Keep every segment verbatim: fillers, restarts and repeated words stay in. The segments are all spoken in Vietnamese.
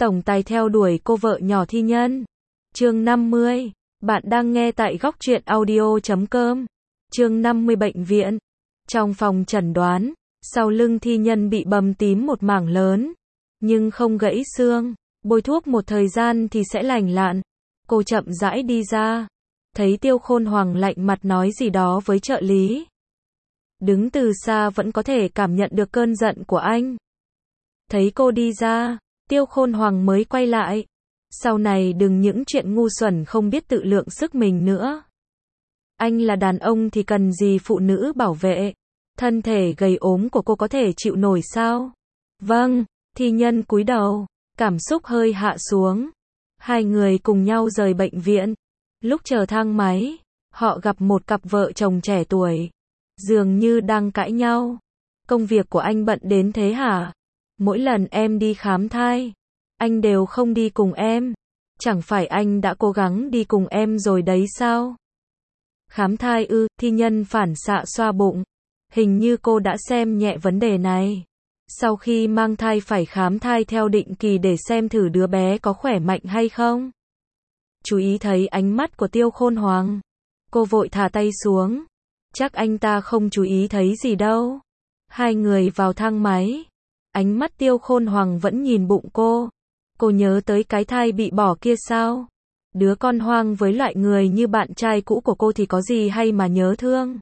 tổng tài theo đuổi cô vợ nhỏ Thi Nhân. Chương năm mươi. Bạn đang nghe tại góc truyện audio chấm com. Chương năm mươi bệnh viện. Trong phòng chẩn đoán, sau lưng Thi Nhân bị bầm tím một mảng lớn, nhưng không gãy xương, bôi thuốc một thời gian thì sẽ lành lặn. Cô chậm rãi đi ra, thấy Tiêu Khôn Hoàng lạnh mặt nói gì đó với trợ lý. Đứng từ xa vẫn có thể cảm nhận được cơn giận của anh. Thấy cô đi ra, Tiêu Khôn Hoàng mới quay lại. Sau này đừng những chuyện ngu xuẩn không biết tự lượng sức mình nữa. Anh là đàn ông thì cần gì phụ nữ bảo vệ? Thân thể gầy ốm của cô có thể chịu nổi sao? Vâng, Thi Nhân cúi đầu, cảm xúc hơi hạ xuống. Hai người cùng nhau rời bệnh viện. Lúc chờ thang máy, họ gặp một cặp vợ chồng trẻ tuổi. Dường như đang cãi nhau. Công việc của anh bận đến thế hả? Mỗi lần em đi khám thai, anh đều không đi cùng em. Chẳng phải anh đã cố gắng đi cùng em rồi đấy sao? Khám thai ư? Thi Nhân phản xạ xoa bụng. Hình như cô đã xem nhẹ vấn đề này. Sau khi mang thai phải khám thai theo định kỳ để xem thử đứa bé có khỏe mạnh hay không. Chú ý thấy ánh mắt của Tiêu Khôn Hoàng. Cô vội thả tay xuống. Chắc anh ta không chú ý thấy gì đâu. Hai người vào thang máy. Ánh mắt Tiêu Khôn Hoàng vẫn nhìn bụng cô. Cô nhớ tới cái thai bị bỏ kia sao? Đứa con hoang với loại người như bạn trai cũ của cô thì có gì hay mà nhớ thương?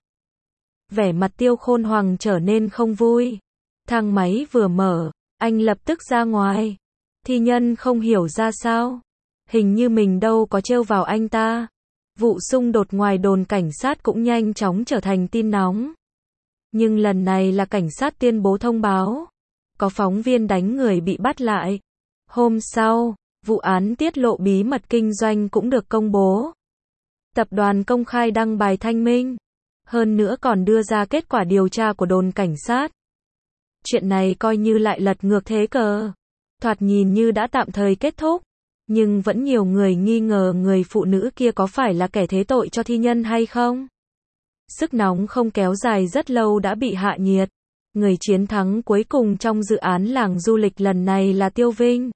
Vẻ mặt Tiêu Khôn Hoàng trở nên không vui. Thang máy vừa mở, anh lập tức ra ngoài. Thi Nhân không hiểu ra sao. Hình như mình đâu có trêu vào anh ta. Vụ xung đột ngoài đồn cảnh sát cũng nhanh chóng trở thành tin nóng. Nhưng lần này là cảnh sát tuyên bố thông báo. Có phóng viên đánh người bị bắt lại. Hôm sau, vụ án tiết lộ bí mật kinh doanh cũng được công bố. Tập đoàn công khai đăng bài thanh minh. Hơn nữa còn đưa ra kết quả điều tra của đồn cảnh sát. Chuyện này coi như lại lật ngược thế cờ. Thoạt nhìn như đã tạm thời kết thúc. Nhưng vẫn nhiều người nghi ngờ người phụ nữ kia có phải là kẻ thế tội cho Thi Nhân hay không. Sức nóng không kéo dài rất lâu đã bị hạ nhiệt. Người chiến thắng cuối cùng trong dự án làng du lịch lần này là Tiêu Vinh.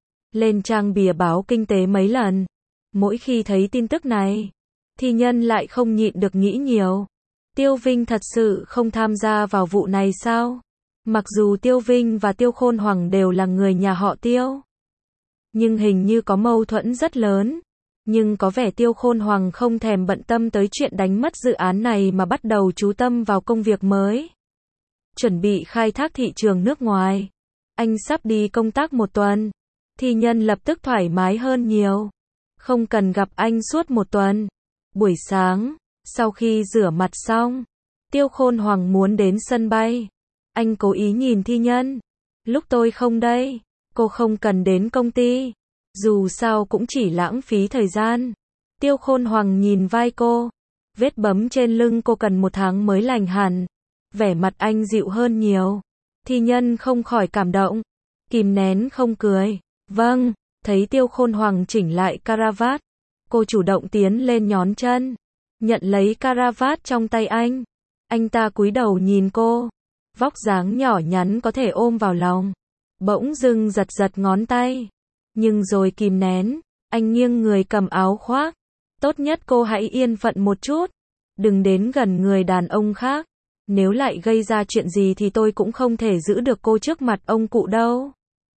Lên trang bìa báo kinh tế mấy lần. Mỗi khi thấy tin tức này, Thi Nhân lại không nhịn được nghĩ nhiều. Tiêu Vinh thật sự không tham gia vào vụ này sao? Mặc dù Tiêu Vinh và Tiêu Khôn Hoàng đều là người nhà họ Tiêu. Nhưng hình như có mâu thuẫn rất lớn. Nhưng có vẻ Tiêu Khôn Hoàng không thèm bận tâm tới chuyện đánh mất dự án này mà bắt đầu chú tâm vào công việc mới. Chuẩn bị khai thác thị trường nước ngoài. Anh sắp đi công tác một tuần. Thi Nhân lập tức thoải mái hơn nhiều. Không cần gặp anh suốt một tuần. Buổi sáng, sau khi rửa mặt xong, Tiêu Khôn Hoàng muốn đến sân bay. Anh cố ý nhìn Thi Nhân. Lúc tôi không đây, cô không cần đến công ty. Dù sao cũng chỉ lãng phí thời gian. Tiêu Khôn Hoàng nhìn vai cô. Vết bấm trên lưng cô cần một tháng mới lành hẳn. Vẻ mặt anh dịu hơn nhiều. Thi Nhân không khỏi cảm động. Kìm nén không cười. Vâng, thấy Tiêu Khôn Hoàng chỉnh lại caravat. Cô chủ động tiến lên nhón chân. Nhận lấy caravat trong tay anh. Anh ta cúi đầu nhìn cô. Vóc dáng nhỏ nhắn có thể ôm vào lòng. Bỗng dưng giật giật ngón tay. Nhưng rồi kìm nén. Anh nghiêng người cầm áo khoác. Tốt nhất cô hãy yên phận một chút. Đừng đến gần người đàn ông khác. Nếu lại gây ra chuyện gì thì tôi cũng không thể giữ được cô trước mặt ông cụ đâu.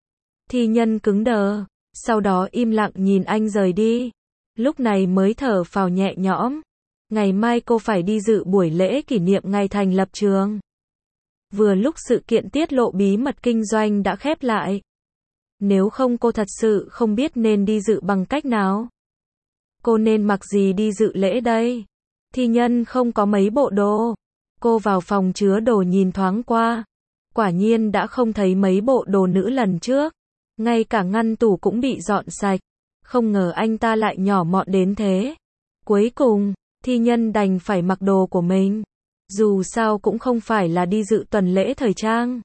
Thi Nhân cứng đờ. Sau đó im lặng nhìn anh rời đi. Lúc này mới thở phào nhẹ nhõm. Ngày mai cô phải đi dự buổi lễ kỷ niệm ngày thành lập trường. Vừa lúc sự kiện tiết lộ bí mật kinh doanh đã khép lại. Nếu không cô thật sự không biết nên đi dự bằng cách nào. Cô nên mặc gì đi dự lễ đây? Thi Nhân không có mấy bộ đồ. Cô vào phòng chứa đồ nhìn thoáng qua. Quả nhiên đã không thấy mấy bộ đồ nữ lần trước. Ngay cả ngăn tủ cũng bị dọn sạch. Không ngờ anh ta lại nhỏ mọn đến thế. Cuối cùng, Thi Nhân đành phải mặc đồ của mình. Dù sao cũng không phải là đi dự tuần lễ thời trang.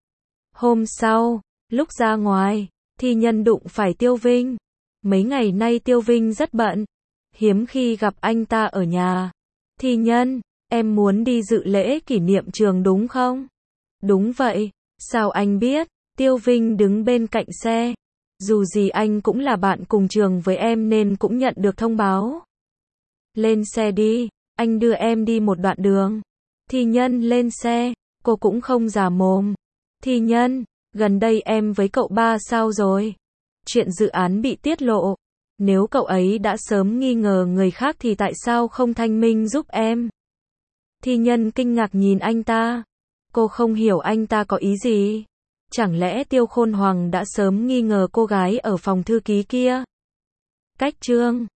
Hôm sau, lúc ra ngoài, Thi Nhân đụng phải Tiêu Vinh. Mấy ngày nay Tiêu Vinh rất bận. Hiếm khi gặp anh ta ở nhà. Thi Nhân, em muốn đi dự lễ kỷ niệm trường đúng không? Đúng vậy. Sao anh biết? Tiêu Vinh đứng bên cạnh xe. Dù gì anh cũng là bạn cùng trường với em nên cũng nhận được thông báo. Lên xe đi, anh đưa em đi một đoạn đường. Thi Nhân lên xe, cô cũng không già mồm. Thi Nhân, gần đây em với cậu ba sao rồi? Chuyện dự án bị tiết lộ. Nếu cậu ấy đã sớm nghi ngờ người khác thì tại sao không thanh minh giúp em? Thi Nhân kinh ngạc nhìn anh ta. Cô không hiểu anh ta có ý gì. Chẳng lẽ Tiêu Khôn Hoàng đã sớm nghi ngờ cô gái ở phòng thư ký kia? Cách chương